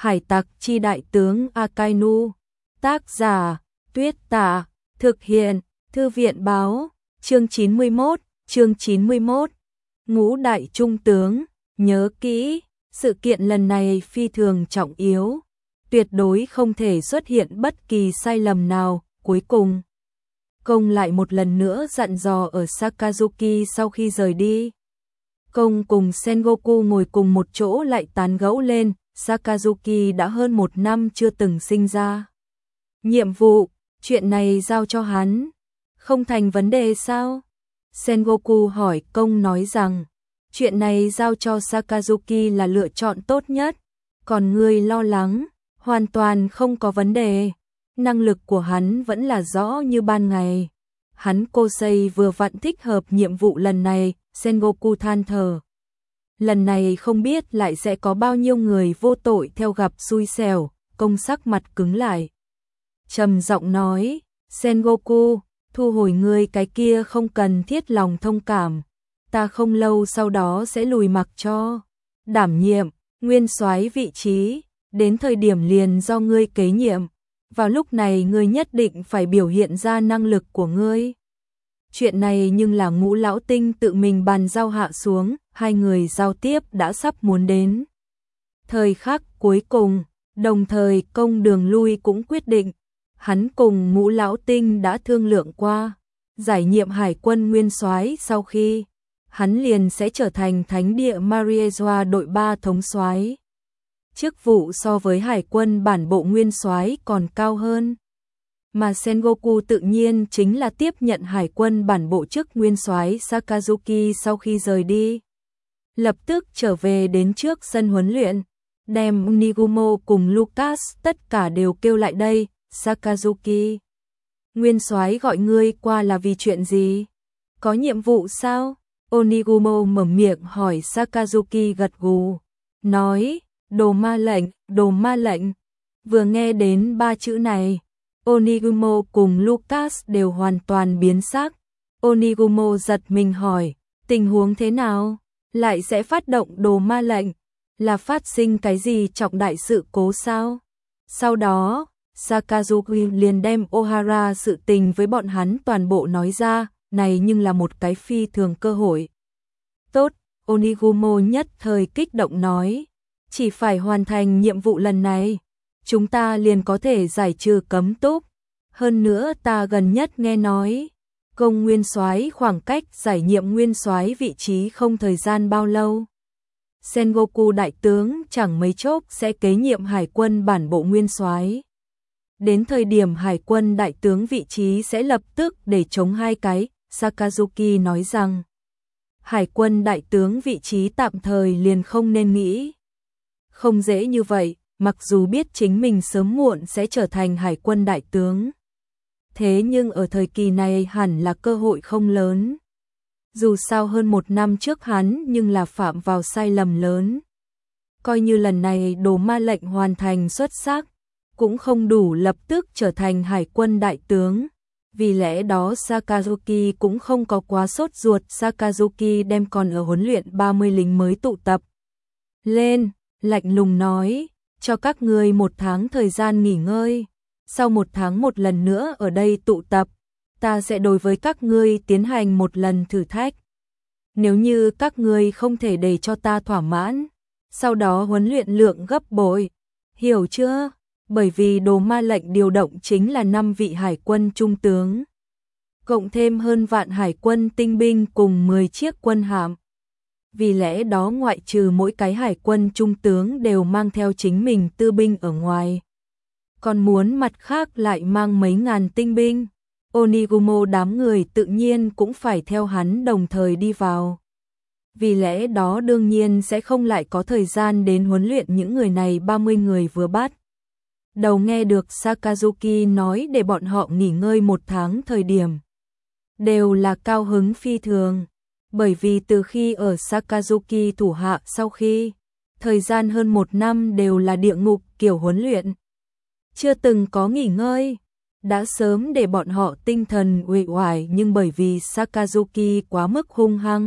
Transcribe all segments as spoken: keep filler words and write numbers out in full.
Hải tặc chi đại tướng Akainu. Tác giả, Tuyết Tả. Thực hiện, Thư viện báo. Chương chín mươi mốt, chương chín mươi mốt. Ngũ đại trung tướng, nhớ kỹ, sự kiện lần này phi thường trọng yếu, tuyệt đối không thể xuất hiện bất kỳ sai lầm nào. Cuối cùng, Công lại một lần nữa dặn dò ở Sakazuki sau khi rời đi. Công cùng Sengoku ngồi cùng một chỗ lại tán gẫu lên, Sakazuki đã hơn một năm chưa từng sinh ra. Nhiệm vụ, chuyện này giao cho hắn, không thành vấn đề sao? Sengoku hỏi. Công nói rằng, chuyện này giao cho Sakazuki là lựa chọn tốt nhất, còn ngươi lo lắng, hoàn toàn không có vấn đề. Năng lực của hắn vẫn là rõ như ban ngày. Hắn Kosei vừa vặn thích hợp nhiệm vụ lần này. Sengoku than thở. Lần này không biết lại sẽ có bao nhiêu người vô tội theo gặp xui xẻo. Công sắc mặt cứng lại, trầm giọng nói, Sengoku, thu hồi ngươi cái kia không cần thiết lòng thông cảm. Ta không lâu sau đó sẽ lùi mặc cho đảm nhiệm nguyên soái vị trí, đến thời điểm liền do ngươi kế nhiệm. Vào lúc này ngươi nhất định phải biểu hiện ra năng lực của ngươi. Chuyện này nhưng là Ngũ lão tinh tự mình bàn giao hạ xuống, hai người giao tiếp đã sắp muốn đến thời khắc cuối cùng, đồng thời Công đường lui cũng quyết định. Hắn cùng Ngũ lão tinh đã thương lượng qua, giải nhiệm hải quân nguyên soái sau khi, hắn liền sẽ trở thành thánh địa Mariejoa đội ba thống soái. Chức vụ so với hải quân bản bộ nguyên soái còn cao hơn. Mà Sengoku tự nhiên chính là tiếp nhận hải quân bản bộ chức nguyên soái. Sakazuki sau khi rời đi, lập tức trở về đến trước sân huấn luyện, đem Nigumo cùng Lucas tất cả đều kêu lại đây. Sakazuki, nguyên soái gọi ngươi qua là vì chuyện gì? Có nhiệm vụ sao? Onigumo mở miệng hỏi. Sakazuki gật gù, nói, đồ ma lệnh, đồ ma lệnh. Vừa nghe đến ba chữ này, Onigumo cùng Lucas đều hoàn toàn biến sắc. Onigumo giật mình hỏi, tình huống thế nào? Lại sẽ phát động đồ ma lệnh? Là phát sinh cái gì trọng đại sự cố sao? Sau đó, Sakazuki liền đem Ohara sự tình với bọn hắn toàn bộ nói ra, này nhưng là một cái phi thường cơ hội. Tốt, Onigumo nhất thời kích động nói, chỉ phải hoàn thành nhiệm vụ lần này, chúng ta liền có thể giải trừ cấm túc. Hơn nữa ta gần nhất nghe nói, Công nguyên soái khoảng cách giải nhiệm nguyên soái vị trí không thời gian bao lâu. Sengoku đại tướng chẳng mấy chốc sẽ kế nhiệm hải quân bản bộ nguyên soái. Đến thời điểm hải quân đại tướng vị trí sẽ lập tức để chống hai cái. Sakazuki nói rằng, hải quân đại tướng vị trí tạm thời liền không nên nghĩ. Không dễ như vậy, mặc dù biết chính mình sớm muộn sẽ trở thành hải quân đại tướng. Thế nhưng ở thời kỳ này hẳn là cơ hội không lớn. Dù sao hơn một năm trước hắn nhưng là phạm vào sai lầm lớn. Coi như lần này đồ ma lệnh hoàn thành xuất sắc, cũng không đủ lập tức trở thành hải quân đại tướng. Vì lẽ đó Sakazuki cũng không có quá sốt ruột. Sakazuki đem còn ở huấn luyện ba mươi lính mới tụ tập lên, lạnh lùng nói, cho các ngươi một tháng thời gian nghỉ ngơi. Sau một tháng một lần nữa ở đây tụ tập, ta sẽ đối với các ngươi tiến hành một lần thử thách. Nếu như các ngươi không thể để cho ta thỏa mãn, sau đó huấn luyện lượng gấp bội. Hiểu chưa? Bởi vì đồ ma lệnh điều động chính là năm vị hải quân trung tướng, cộng thêm hơn vạn hải quân tinh binh cùng mười chiếc quân hạm. Vì lẽ đó ngoại trừ mỗi cái hải quân trung tướng đều mang theo chính mình tư binh ở ngoài, còn muốn mặt khác lại mang mấy ngàn tinh binh. Onigumo đám người tự nhiên cũng phải theo hắn đồng thời đi vào. Vì lẽ đó đương nhiên sẽ không lại có thời gian đến huấn luyện những người này. ba mươi người vừa bắt đầu nghe được Sakazuki nói để bọn họ nghỉ ngơi một tháng thời điểm, đều là cao hứng phi thường. Bởi vì từ khi ở Sakazuki thủ hạ sau khi, thời gian hơn một năm đều là địa ngục kiểu huấn luyện. Chưa từng có nghỉ ngơi, đã sớm để bọn họ tinh thần uể oải, nhưng bởi vì Sakazuki quá mức hung hăng,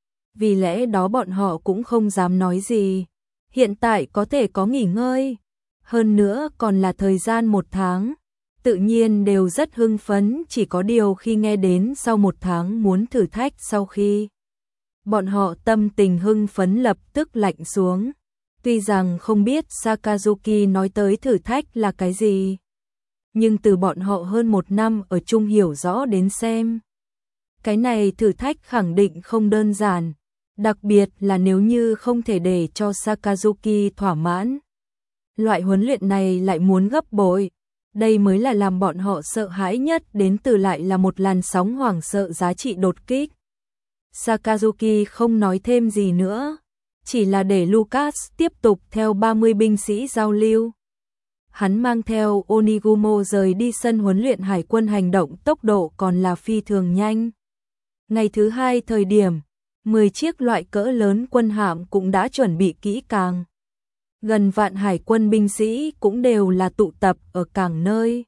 vì lẽ đó bọn họ cũng không dám nói gì. Hiện tại có thể có nghỉ ngơi, hơn nữa còn là thời gian một tháng, tự nhiên đều rất hưng phấn, chỉ có điều khi nghe đến sau một tháng muốn thử thách sau khi bọn họ tâm tình hưng phấn lập tức lạnh xuống. Tuy rằng không biết Sakazuki nói tới thử thách là cái gì, nhưng từ bọn họ hơn một năm ở chung hiểu rõ đến xem. Cái này thử thách khẳng định không đơn giản, đặc biệt là nếu như không thể để cho Sakazuki thỏa mãn. Loại huấn luyện này lại muốn gấp bội, đây mới là làm bọn họ sợ hãi nhất, đến từ lại là một làn sóng hoảng sợ giá trị đột kích. Sakazuki không nói thêm gì nữa, chỉ là để Lucas tiếp tục theo ba mươi binh sĩ giao lưu. Hắn mang theo Onigumo rời đi sân huấn luyện hải quân, hành động tốc độ còn là phi thường nhanh. Ngày thứ hai thời điểm, mười chiếc loại cỡ lớn quân hạm cũng đã chuẩn bị kỹ càng. Gần vạn hải quân binh sĩ cũng đều là tụ tập ở cảng nơi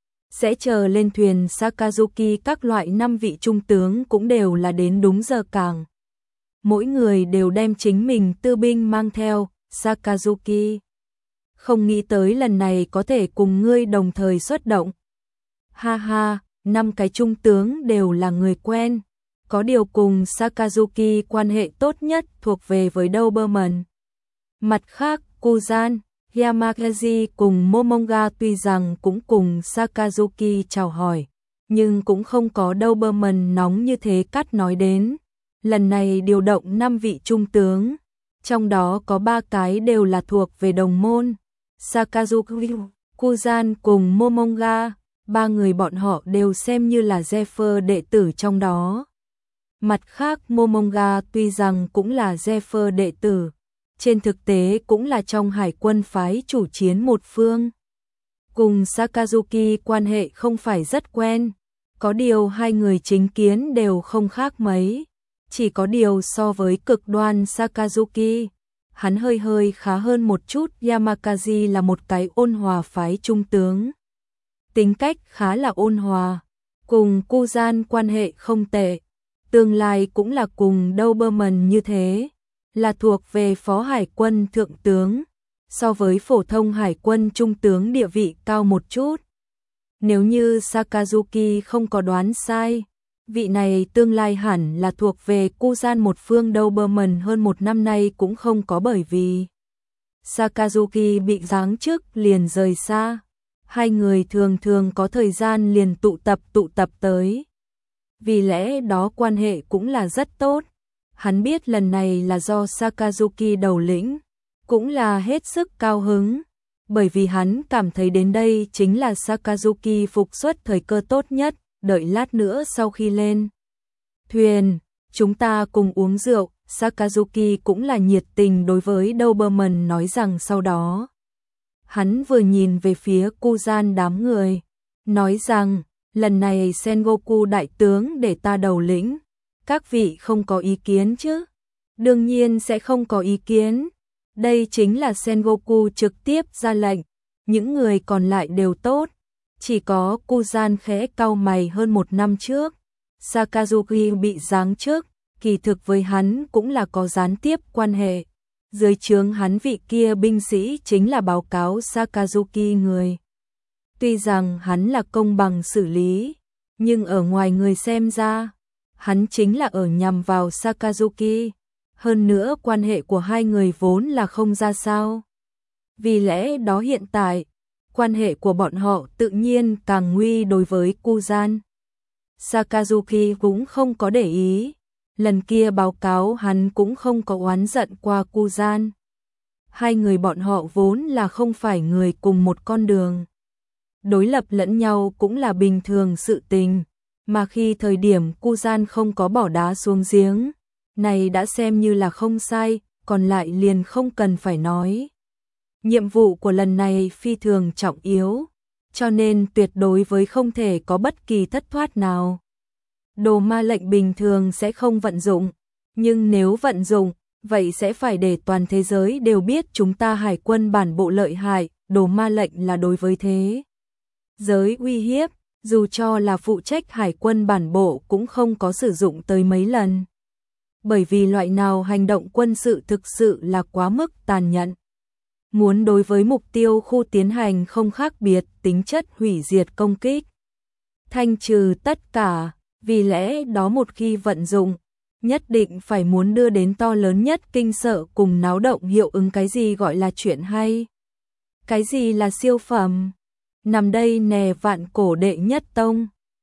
sẽ chờ lên thuyền Sakazuki, các loại năm vị trung tướng cũng đều là đến đúng giờ cảng. Mỗi người đều đem chính mình tư binh mang theo. Sakazuki không nghĩ tới lần này có thể cùng ngươi đồng thời xuất động. Ha ha, năm cái trung tướng đều là người quen, có điều cùng Sakazuki quan hệ tốt nhất thuộc về với Doberman. Mặt khác, Kuzan, Yamakazi cùng Momonga tuy rằng cũng cùng Sakazuki chào hỏi, nhưng cũng không có Doberman nóng như thế. Cắt nói đến, lần này điều động năm vị trung tướng, trong đó có ba cái đều là thuộc về đồng môn. Sakazuki, Kuzan cùng Momonga, ba người bọn họ đều xem như là Zephyr đệ tử trong đó. Mặt khác, Momonga tuy rằng cũng là Zephyr đệ tử, trên thực tế cũng là trong hải quân phái chủ chiến một phương. Cùng Sakazuki quan hệ không phải rất quen, có điều hai người chính kiến đều không khác mấy. Chỉ có điều so với cực đoan Sakazuki, hắn hơi hơi khá hơn một chút. Yamakazi là một cái ôn hòa phái trung tướng, tính cách khá là ôn hòa, cùng Kuzan quan hệ không tệ, tương lai cũng là cùng Doberman như thế, là thuộc về phó hải quân thượng tướng, so với phổ thông hải quân trung tướng địa vị cao một chút. Nếu như Sakazuki không có đoán sai, vị này tương lai hẳn là thuộc về Kuzan một phương. Doberman hơn một năm nay cũng không có bởi vì Sakazuki bị giáng chức liền rời xa. Hai người thường thường có thời gian liền tụ tập tụ tập tới. Vì lẽ đó quan hệ cũng là rất tốt. Hắn biết lần này là do Sakazuki đầu lĩnh, cũng là hết sức cao hứng, bởi vì hắn cảm thấy đến đây chính là Sakazuki phục xuất thời cơ tốt nhất. Đợi lát nữa sau khi lên thuyền, chúng ta cùng uống rượu. Sakazuki cũng là nhiệt tình đối với Doberman nói rằng. Sau đó hắn vừa nhìn về phía Kuzan đám người, nói rằng lần này Sengoku đại tướng để ta đầu lĩnh, các vị không có ý kiến chứ? Đương nhiên sẽ không có ý kiến, đây chính là Sengoku trực tiếp ra lệnh, những người còn lại đều tốt. Chỉ có Kuzan khẽ cau mày. Hơn một năm trước, Sakazuki bị giáng chức, kỳ thực với hắn cũng là có gián tiếp quan hệ. Dưới trướng hắn vị kia binh sĩ chính là báo cáo Sakazuki người. Tuy rằng hắn là công bằng xử lý, nhưng ở ngoài người xem ra, hắn chính là ở nhằm vào Sakazuki. Hơn nữa quan hệ của hai người vốn là không ra sao. Vì lẽ đó hiện tại, quan hệ của bọn họ tự nhiên càng nguy đối với Kuzan. Sakazuki cũng không có để ý, lần kia báo cáo hắn cũng không có oán giận qua Kuzan. Hai người bọn họ vốn là không phải người cùng một con đường. Đối lập lẫn nhau cũng là bình thường sự tình, mà khi thời điểm Kuzan không có bỏ đá xuống giếng, này đã xem như là không sai, còn lại liền không cần phải nói. Nhiệm vụ của lần này phi thường trọng yếu, cho nên tuyệt đối với không thể có bất kỳ thất thoát nào. Đồ ma lệnh bình thường sẽ không vận dụng, nhưng nếu vận dụng, vậy sẽ phải để toàn thế giới đều biết chúng ta hải quân bản bộ lợi hại. Đồ ma lệnh là đối với thế giới uy hiếp, dù cho là phụ trách hải quân bản bộ cũng không có sử dụng tới mấy lần. Bởi vì loại nào hành động quân sự thực sự là quá mức tàn nhẫn. muốn đối với mục tiêu khu tiến hành không khác biệt tính chất hủy diệt công kích. Thanh trừ tất cả, vì lẽ đó một khi vận dụng, nhất định phải muốn đưa đến to lớn nhất kinh sợ cùng náo động hiệu ứng. Cái gì gọi là chuyện hay? Cái gì là siêu phẩm? Nằm đây nè vạn cổ đệ nhất tông.